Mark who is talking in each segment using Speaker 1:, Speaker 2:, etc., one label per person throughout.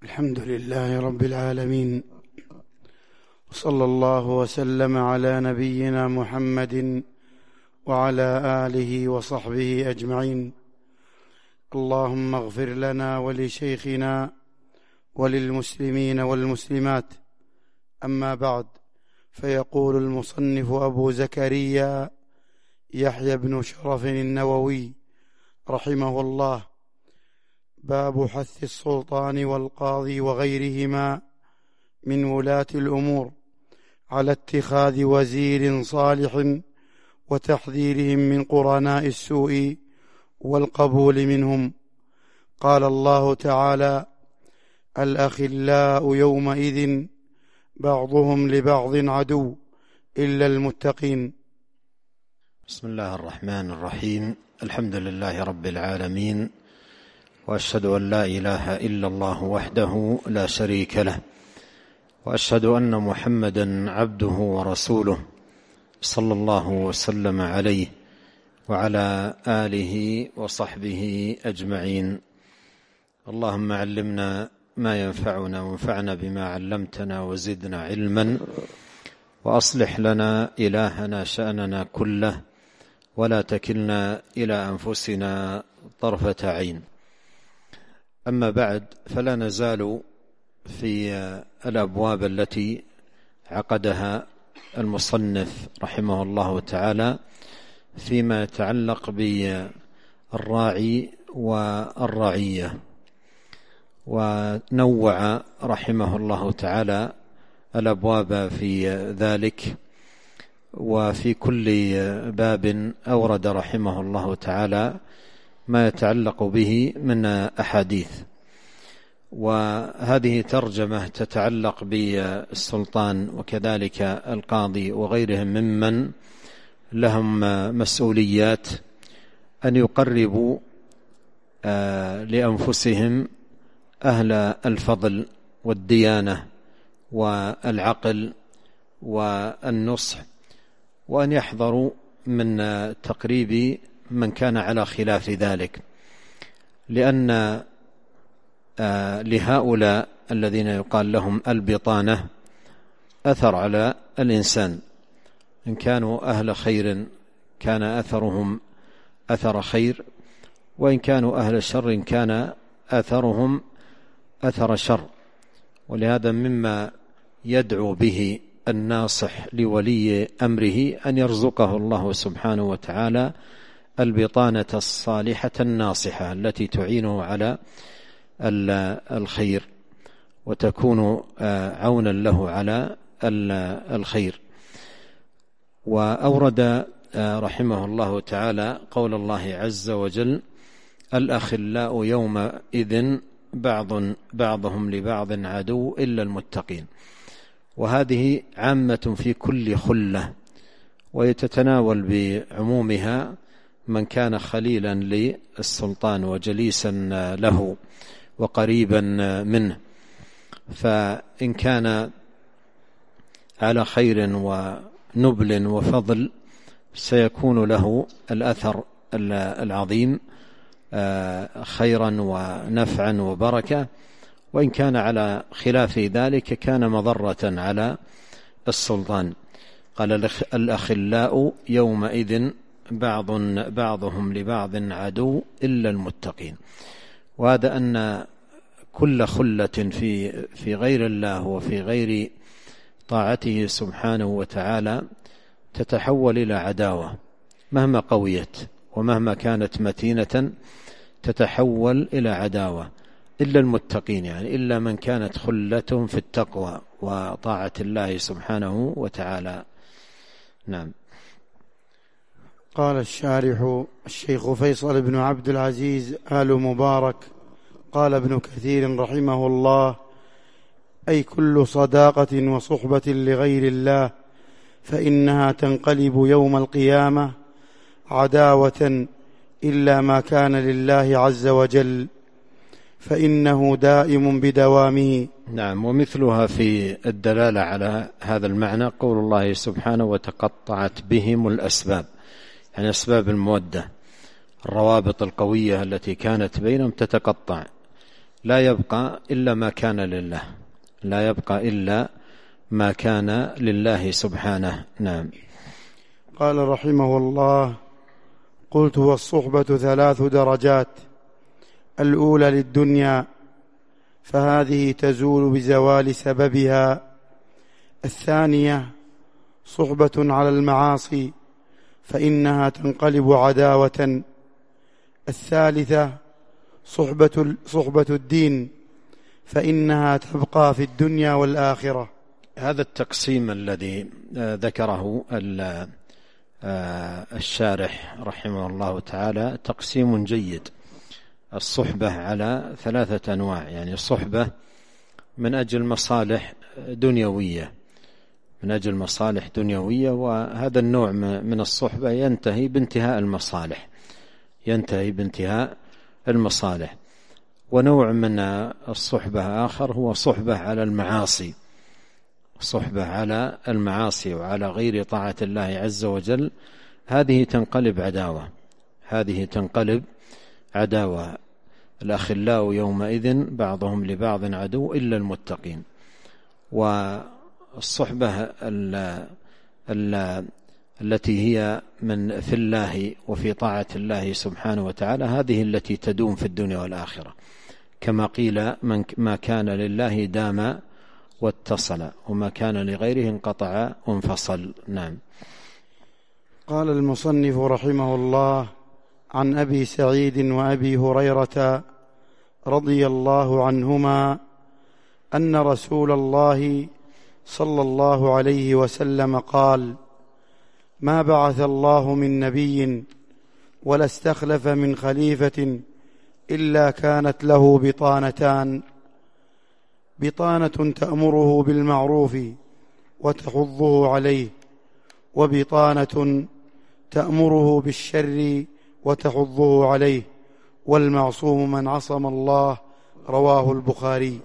Speaker 1: الحمد لله رب العالمين، وصلى الله وسلم على نبينا محمد وعلى آله وصحبه أجمعين. اللهم اغفر لنا ولشيخنا وللمسلمين والمسلمات. أما بعد، فيقول المصنف أبو زكريا يحيى بن شرف النووي رحمه الله: باب حث السلطان والقاضي وغيرهما من ولاة الأمور على اتخاذ وزير صالح وتحذيرهم من قرناء السوء والقبول منهم. قال الله تعالى: الأخلاء يومئذ بعضهم لبعض عدو إلا المتقين.
Speaker 2: بسم الله الرحمن الرحيم. الحمد لله رب العالمين، وأشهد أن لا إله إلا الله وحده لا شريك له، وأشهد أن محمدا عبده ورسوله صلى الله وسلم عليه وعلى آله وصحبه أجمعين. اللهم علمنا ما ينفعنا وانفعنا بما علمتنا وزدنا علما، وأصلح لنا إلهنا شأننا كله، ولا تكلنا إلى أنفسنا طرفة عين. أما بعد، فلا نزال في الأبواب التي عقدها المصنف رحمه الله تعالى فيما يتعلق بالراعي والرعية، ونوع رحمه الله تعالى الأبواب في ذلك، وفي كل باب أورد رحمه الله تعالى ما يتعلق به من أحاديث. وهذه ترجمة تتعلق بالسلطان وكذلك القاضي وغيرهم ممن لهم مسؤوليات أن يقربوا لأنفسهم أهل الفضل والديانة والعقل والنصح، وأن يحذروا من تقريب من كان على خلاف ذلك، لأن لهؤلاء الذين يقال لهم البطانة أثر على الإنسان. إن كانوا أهل خير كان أثرهم أثر خير، وإن كانوا أهل شر كان أثرهم أثر شر. ولهذا مما يدعو به الناصح لولي أمره أن يرزقه الله سبحانه وتعالى البطانة الصالحة الناصحة التي تعينه على الخير وتكون عونا له على الخير. وأورد رحمه الله تعالى قول الله عز وجل: الأخلاء يومئذ بعضهم لبعض عدو إلا المتقين. وهذه عامة في كل خلة، ويتتناول بعمومها من كان خليلا للسلطان وجليسا له وقريبا منه. فإن كان على خير ونبل وفضل سيكون له الأثر العظيم خيرا ونفعا وبركة، وإن كان على خلاف ذلك كان مضرة على السلطان. قال: الأخلاء يومئذ بعضهم لبعض عدو إلا المتقين. وهذا أن كل خلة في غير الله وفي غير طاعته سبحانه وتعالى تتحول إلى عداوة، مهما قويت ومهما كانت متينة تتحول إلى عداوة، إلا المتقين، يعني إلا من كانت خلتهم في التقوى وطاعة الله سبحانه وتعالى. نعم.
Speaker 1: قال الشارح الشيخ فيصل بن عبد العزيز آل مبارك: قال ابن كثير رحمه الله: أي كل صداقة وصحبة لغير الله، فإنها تنقلب يوم القيامة عداوة إلا ما كان لله عز وجل، فإنه دائم بدوامه.
Speaker 2: نعم. ومثلها في الدلالة على هذا المعنى قول الله سبحانه: وتقطعت بهم الأسباب، يعني أسباب المودة، الروابط القوية التي كانت بينهم تتقطع، لا يبقى إلا ما كان لله، لا يبقى إلا ما كان لله سبحانه. نعم.
Speaker 1: قال رحمه الله: قلت: والصحبة 3 درجات، الأولى للدنيا فهذه تزول بزوال سببها، الثانية صحبة على المعاصي فإنها تنقلب عداوة، الثالثة صحبة الدين فإنها تبقى في الدنيا والآخرة.
Speaker 2: هذا التقسيم الذي ذكره الشارح رحمه الله تعالى تقسيم جيد. الصحبة على 3 أنواع، يعني صحبة من أجل مصالح دنيوية، من أجل مصالح دنيوية، وهذا النوع من الصحبة ينتهي بانتهاء المصالح، ينتهي بانتهاء المصالح. ونوع من الصحبة آخر هو صحبة على المعاصي، صحبة على المعاصي وعلى غير طاعة الله عز وجل، هذه تنقلب عداوة، هذه تنقلب عداوة. الأخلاء يومئذ بعضهم لبعض عدو إلا المتقين. والصحبة التي هي من في الله وفي طاعة الله سبحانه وتعالى، هذه التي تدوم في الدنيا والآخرة، كما قيل: ما كان لله دام واتصل، وما كان لغيره انقطع وانفصل. نعم.
Speaker 1: قال المصنف رحمه الله: عن أبي سعيد وأبي هريرة رضي الله عنهما أن رسول الله صلى الله عليه وسلم قال: ما بعث الله من نبي ولا استخلف من خليفة إلا كانت له بطانتان: بطانة تأمره بالمعروف وتحضه عليه، وبطانة تأمره بالشر وتحضه عليه، والمعصوم من عصم الله. رواه البخاري.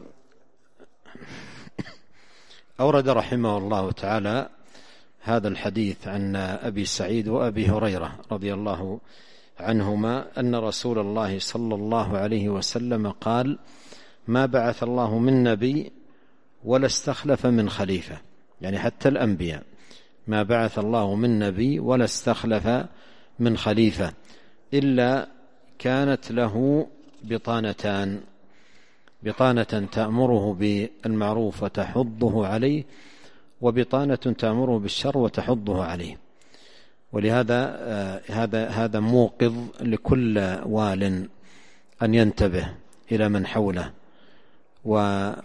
Speaker 2: أورد رحمه الله تعالى هذا الحديث عن أبي سعيد وأبي هريرة رضي الله عنهما أن رسول الله صلى الله عليه وسلم قال: ما بعث الله من نبي ولا استخلف من خليفة، يعني حتى الأنبياء ما بعث الله من نبي ولا استخلف من خليفة إلا كانت له بطانتان: بطانة تأمره بالمعروف وتحضه عليه، وبطانة تأمره بالشر وتحضه عليه. ولهذا هذا موقظ لكل وال أن ينتبه إلى من حوله، وما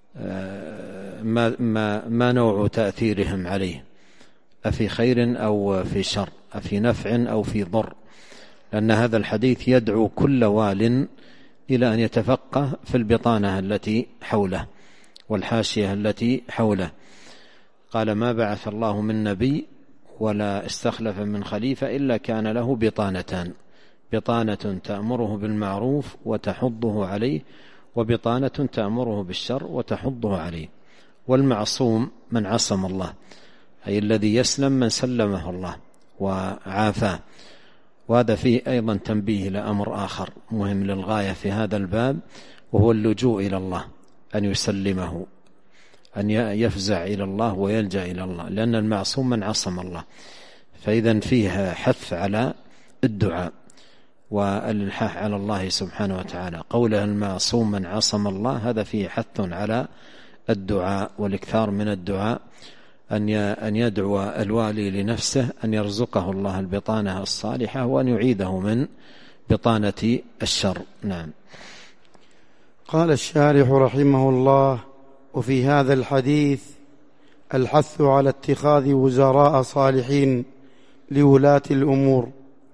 Speaker 2: ما نوع تأثيرهم عليه، أفي خير أو في شر، أفي نفع أو في ضر، لأن هذا الحديث يدعو كل وال إلى أن يتفقه في البطانة التي حوله والحاشية التي حوله. قال: ما بعث الله من نبي ولا استخلف من خليفة إلا كان له بطانتان: بطانة تأمره بالمعروف وتحضه عليه، وبطانة تأمره بالشر وتحضه عليه. والمعصوم من عصم الله، أي الذي يسلم من سلمه الله وعافاه. وهذا فيه أيضا تنبيه لأمر آخر مهم للغاية في هذا الباب، وهو اللجوء إلى الله، أن يسلمه، أن يفزع إلى الله ويلجأ إلى الله، لأن المعصوم من عصم الله. فإذا فيها حث على الدعاء والإلحاح على الله سبحانه وتعالى. قوله المعصوم من عصم الله، هذا فيه حث على الدعاء والإكثار من الدعاء، أن يدعو الوالي لنفسه أن يرزقه الله البطانة الصالحة، وأن يعيده من بطانة الشر. نعم.
Speaker 1: قال الشارح رحمه الله: وفي هذا الحديث الحث على اتخاذ وزراء صالحين لولاة الأمور،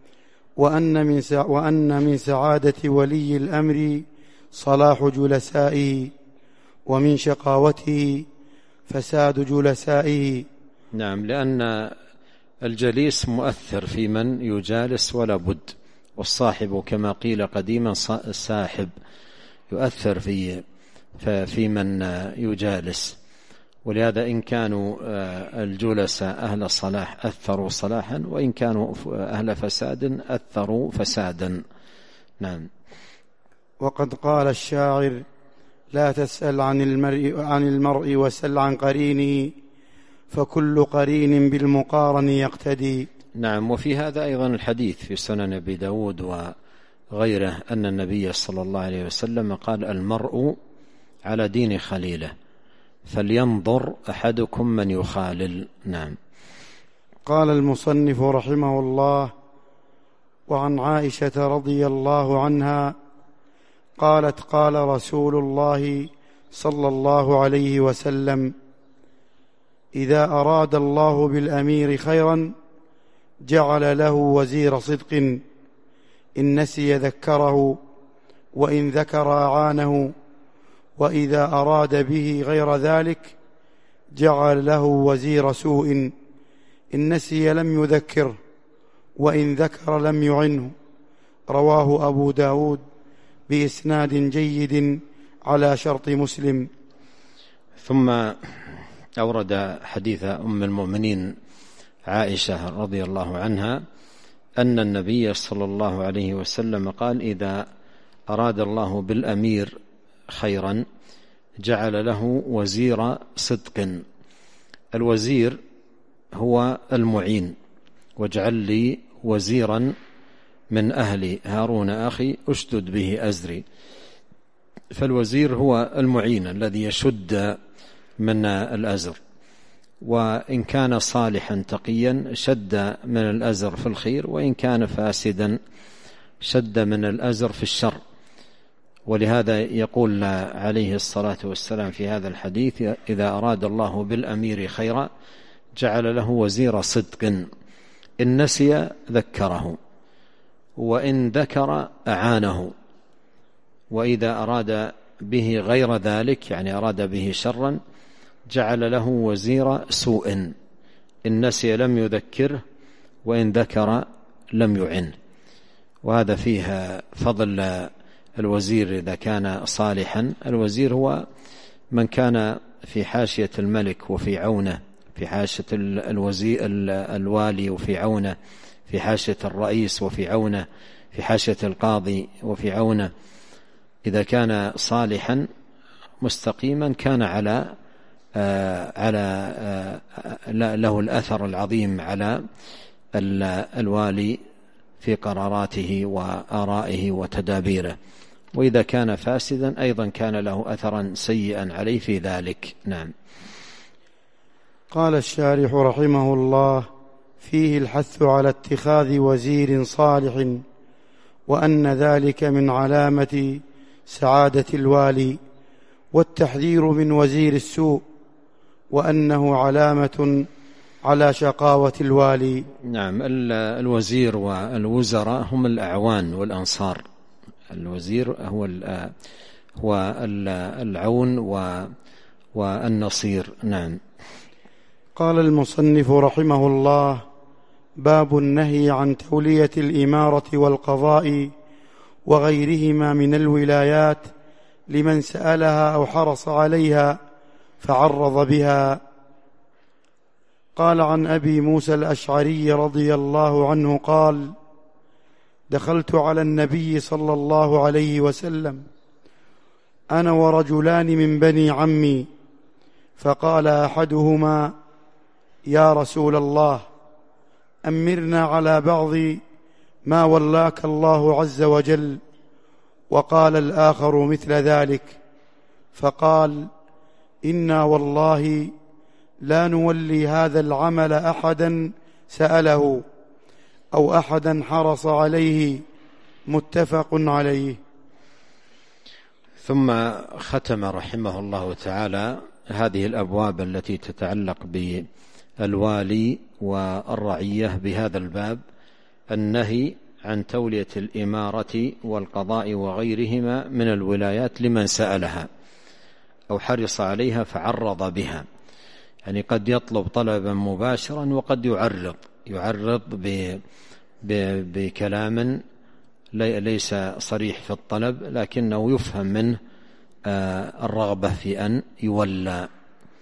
Speaker 1: وأن من سعادة ولي الأمر صلاح جلسائه، ومن شقاوته فساد جلسائه.
Speaker 2: نعم، لأن الجليس مؤثر في من يجالس ولا بد، والصاحب كما قيل قديما ساحب، يؤثر في من يجالس. ولهذا إن كانوا الجلساء أهل صلاح أثروا صلاحا، وإن كانوا أهل فساد أثروا فسادا. نعم.
Speaker 1: وقد قال الشاعر: لا تسأل عن المرء وسل عن قرينه، فكل قرين بالمقارن يقتدي.
Speaker 2: نعم. وفي هذا أيضا الحديث في سنن أبي داود وغيره أن النبي صلى الله عليه وسلم قال: المرء على دين خليله، فلينظر أحدكم من يخالل. نعم.
Speaker 1: قال المصنف رحمه الله: وعن عائشة رضي الله عنها قالت: قال رسول الله صلى الله عليه وسلم: إذا أراد الله بالأمير خيرا جعل له وزير صدق، إن نسي ذكره، وإن ذكر أعانه، وإذا أراد به غير ذلك جعل له وزير سوء، إن نسي لم يذكره، وإن ذكر لم يعنه. رواه أبو داود بإسناد جيد على شرط مسلم.
Speaker 2: ثم أورد حديث أم المؤمنين عائشة رضي الله عنها أن النبي صلى الله عليه وسلم قال: إذا أراد الله بالأمير خيرا جعل له وزير صدق. الوزير هو المعين. واجعل لي وزيرا من أهلي هارون أخي أشدد به أزري. فالوزير هو المعين الذي يشد من الأزر، وإن كان صالحا تقيا شد من الأزر في الخير، وإن كان فاسدا شد من الأزر في الشر. ولهذا يقول عليه الصلاة والسلام في هذا الحديث: إذا أراد الله بالأمير خيرا جعل له وزير صدق، إن نسي ذكره، وإن ذكر أعانه، وإذا أراد به غير ذلك يعني أراد به شرا جعل له وزير سوء، إن نسي لم يذكره، وإن ذكر لم يعنه. وهذا فيه فضل الوزير إذا كان صالحا. الوزير هو من كان في حاشية الملك وفي عونه، في حاشية الوالي وفي عونه، في حاشية الرئيس وفي عونه، في حاشية القاضي وفي عونه. إذا كان صالحا مستقيما كان له الأثر العظيم على الوالي في قراراته وآرائه وتدابيره، وإذا كان فاسدا أيضا كان له أثرا سيئا عليه في ذلك. نعم.
Speaker 1: قال الشارح رحمه الله: فيه الحث على اتخاذ وزير صالح، وأن ذلك من علامة سعادة الوالي، والتحذير من وزير السوء، وأنه علامة على شقاوة الوالي.
Speaker 2: نعم. الوزير والوزراء هم الأعوان والأنصار. الوزير هو العون والنصير. نعم.
Speaker 1: قال المصنف رحمه الله: باب النهي عن تولية الإمارة والقضاء وغيرهما من الولايات لمن سألها أو حرص عليها فعرض بها. قال عن أبي موسى الأشعري رضي الله عنه قال: دخلت على النبي صلى الله عليه وسلم أنا ورجلان من بني عمي، فقال أحدهما: يا رسول الله، أمرنا على بعض ما ولاك الله عز وجل. وقال الآخر مثل ذلك، فقال: إنا والله لا نولي هذا العمل أحدا سأله أو أحدا حرص عليه. متفق عليه.
Speaker 2: ثم ختم رحمه الله تعالى هذه الأبواب التي تتعلق بالوالي والرعية بهذا الباب: النهي عن تولية الإمارة والقضاء وغيرهما من الولايات لمن سألها أو حرص عليها فعرض بها. يعني قد يطلب طلبا مباشرا، وقد يعرض بكلام ليس صريح في الطلب، لكنه يفهم منه الرغبة في أن يولى.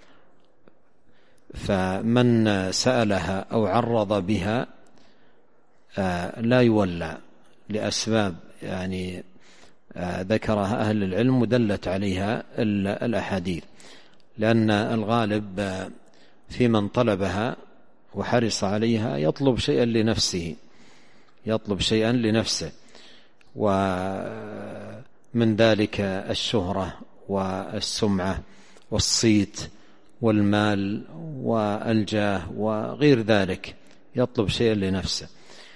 Speaker 2: فمن سألها أو عرض بها لا يولى لأسباب يعني ذكرها أهل العلم ودلت عليها الأحاديث، لأن الغالب في من طلبها وحرص عليها يطلب شيئا لنفسه، ومن ذلك الشهرة والسمعة والصيت والمال والجاه وغير ذلك، يطلب شيئا لنفسه.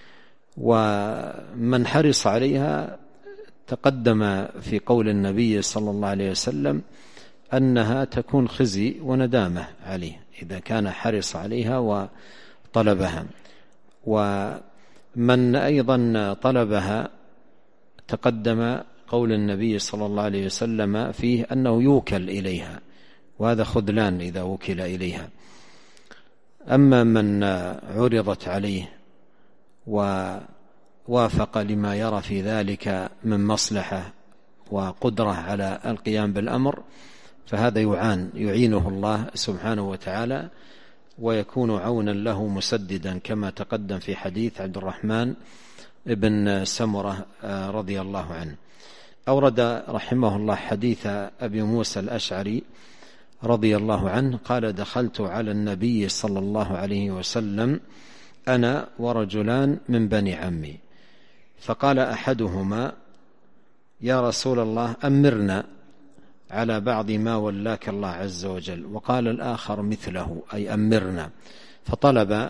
Speaker 2: ومن حرص عليها تقدم في قول النبي صلى الله عليه وسلم أنها تكون خزي وندامة عليه إذا كان حرص عليها وطلبها. ومن أيضا طلبها تقدم قول النبي صلى الله عليه وسلم فيه أنه يوكل إليها، وهذا خذلان إذا وكل إليها. أما من عرضت عليه ووافق لما يرى في ذلك من مصلحة وقدرة على القيام بالأمر، فهذا يعينه الله سبحانه وتعالى ويكون عونا له مسددا، كما تقدم في حديث عبد الرحمن بن سمرة رضي الله عنه. أورد رحمه الله حديث أبي موسى الأشعري رضي الله عنه قال: دخلت على النبي صلى الله عليه وسلم أنا ورجلان من بني عمي، فقال أحدهما: يا رسول الله أمرنا على بعض ما ولاك الله عز وجل. وقال الآخر مثله، أي أمرنا. فطلب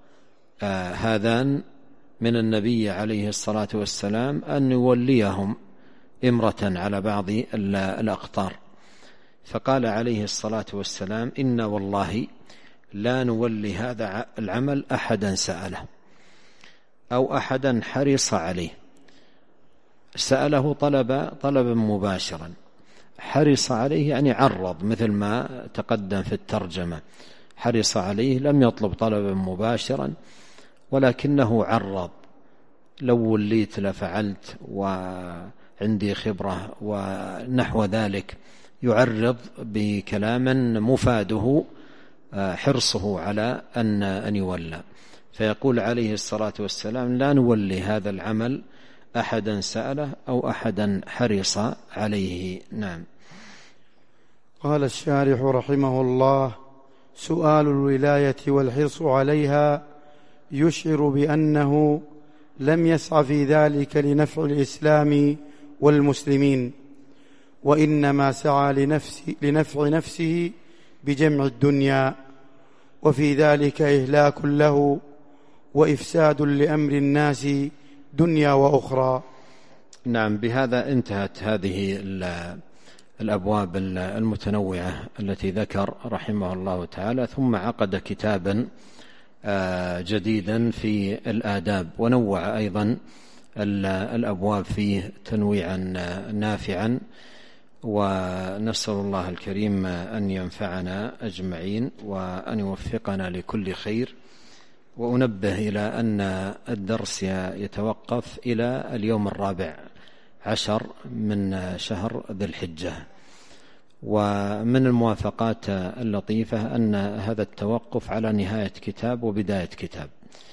Speaker 2: هذان من النبي عليه الصلاة والسلام أن يوليهم إمرة على بعض الأقطار، فقال عليه الصلاة والسلام: إن والله لا نولي هذا العمل أحدا سأله أو أحدا حرص عليه. سأله طلبا مباشرا، حرص عليه يعني عرض، مثل ما تقدم في الترجمة. حرص عليه لم يطلب طلبا مباشرا، ولكنه عرض: لو وليت لفعلت وعندي خبرة ونحو ذلك، يعرض بكلام مفاده حرصه على أن يولى. فيقول عليه الصلاة والسلام: لا نولي هذا العمل أحدا سأله أو أحدا حرص عليه. نعم.
Speaker 1: قال الشارح رحمه الله: سؤال الولاية والحرص عليها يشعر بأنه لم يسع في ذلك لنفع الإسلام والمسلمين، وإنما سعى لنفع نفسه بجمع الدنيا، وفي ذلك إهلاك له وإفساد لأمر الناس دنيا وأخرى.
Speaker 2: نعم. بهذا انتهت هذه الأبواب المتنوعة التي ذكر رحمه الله تعالى، ثم عقد كتابا جديدا في الآداب، ونوع أيضا الأبواب فيه تنويعا نافعا، ونسأل الله الكريم أن ينفعنا أجمعين وأن يوفقنا لكل خير. وأنبه إلى أن الدرس يتوقف إلى اليوم 14 من شهر ذي الحجة. ومن الموافقات اللطيفة أن هذا التوقف على نهاية كتاب وبداية كتاب،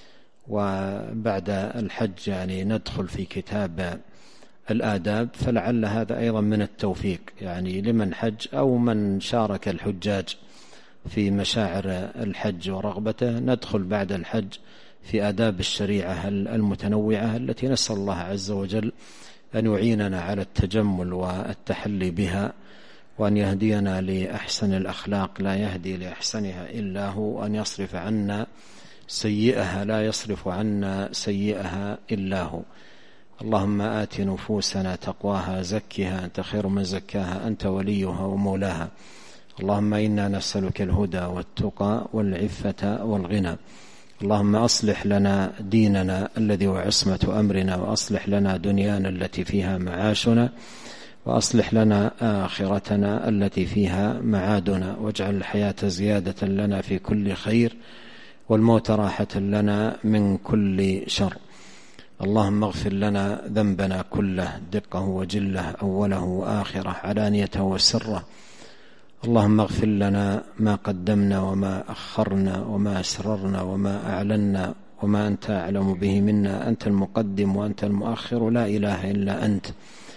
Speaker 2: وبعد الحج يعني ندخل في كتاب الآداب، فلعل هذا أيضا من التوفيق يعني لمن حج أو من شارك الحجاج في مشاعر الحج ورغبته. ندخل بعد الحج في آداب الشريعة المتنوعة التي نسأل الله عز وجل أن يعيننا على التجمل والتحلي بها، وأن يهدينا لأحسن الأخلاق لا يهدي لأحسنها إلا هو، وأن يصرف عنا سيئها لا يصرف عنا سيئها إلا هو. اللهم آت نفوسنا تقواها زكها أنت خير من زكاها أنت وليها ومولاها. اللهم إنا نسألك الهدى والتقى والعفة والغنى. اللهم أصلح لنا ديننا الذي هو عصمة أمرنا، وأصلح لنا دنيانا التي فيها معاشنا، وأصلح لنا آخرتنا التي فيها معادنا، واجعل الحياة زيادة لنا في كل خير، والموت راحة لنا من كل شر. اللهم اغفر لنا ذنبنا كله دقه وجله، أوله وآخره، علانيته وسره. اللهم اغفر لنا ما قدمنا وما أخرنا وما أسررنا وما أعلنا وما أنت أعلم به منا. أنت المقدم وأنت المؤخر، لا إله إلا أنت.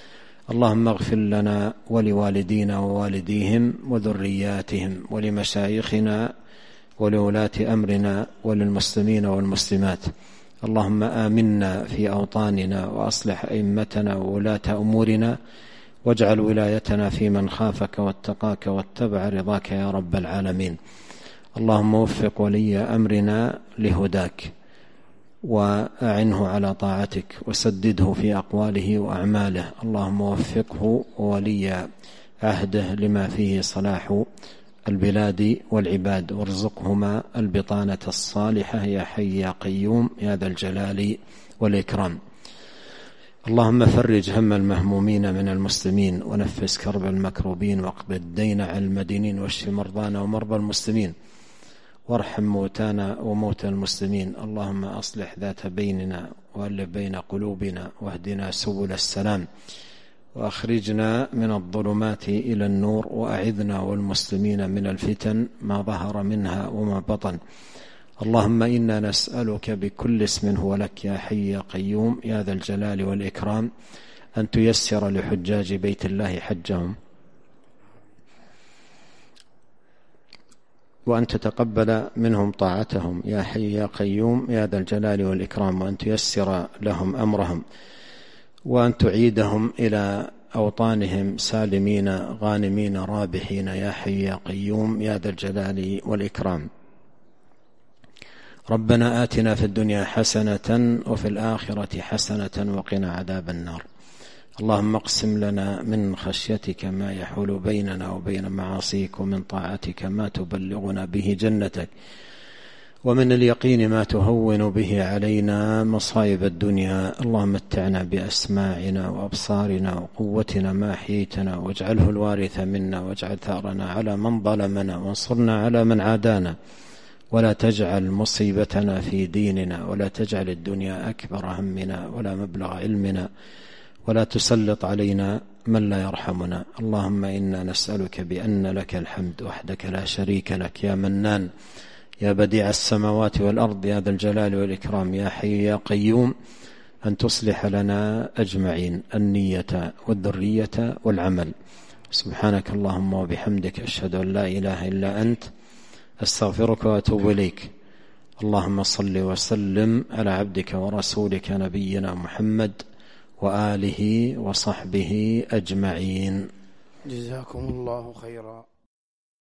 Speaker 2: اللهم اغفر لنا ولوالدينا ووالديهم وذرياتهم ولمشايخنا ولولاة أمرنا وللمسلمين والمسلمات. اللهم آمنا في أوطاننا وأصلح أئمتنا وولاة أمورنا واجعل ولايتنا في من خافك واتقاك واتبع رضاك يا رب العالمين. اللهم وفق ولي أمرنا لهداك وأعنه على طاعتك وسدده في أقواله وأعماله. اللهم وفقه وولي عهده لما فيه صلاح البلاد والعباد وارزقهما البطانة الصالحة يا حي يا قيوم يا ذا الجلال والإكرام. اللهم فرج هم المهمومين من المسلمين ونفس كرب المكروبين واقض الدين عن المدينين واشف مرضانا ومرضى المسلمين وارحم موتانا وموتى المسلمين. اللهم أصلح ذات بيننا وألف بين قلوبنا واهدنا سبل السلام وأخرجنا من الظلمات إلى النور وأعذنا والمسلمين من الفتن ما ظهر منها وما بطن. اللهم إنا نسألك بكل اسم هو لك يا حي يا قيوم يا ذا الجلال والإكرام أن تيسر لحجاج بيت الله حجهم وأن تتقبل منهم طاعتهم يا حي يا قيوم يا ذا الجلال والإكرام وأن تيسر لهم أمرهم وأن تعيدهم إلى أوطانهم سالمين غانمين رابحين يا حي يا قيوم يا ذا الجلال والإكرام. ربنا آتنا في الدنيا حسنة وفي الآخرة حسنة وقنا عذاب النار. اللهم اقسم لنا من خشيتك ما يحول بيننا وبين معاصيك ومن طاعتك ما تبلغنا به جنتك ومن اليقين ما تهون به علينا مصائب الدنيا. اللهم متعنا بأسماعنا وأبصارنا وقوتنا ما أحييتنا واجعله الوارث منا واجعل ثأرنا على من ظلمنا وانصرنا على من عادانا ولا تجعل مصيبتنا في ديننا ولا تجعل الدنيا أكبر همنا ولا مبلغ علمنا ولا تسلط علينا من لا يرحمنا. اللهم إنا نسألك بأن لك الحمد وحدك لا شريك لك يا منان يا بديع السماوات والأرض يا ذا الجلال والإكرام يا حي يا قيوم أن تصلح لنا أجمعين النية والذرية والعمل. سبحانك اللهم وبحمدك أشهد أن لا إله إلا أنت أستغفرك وأتوب إليك. اللهم صل وسلم على عبدك ورسولك نبينا محمد وآله وصحبه أجمعين.
Speaker 1: جزاكم الله خيرا.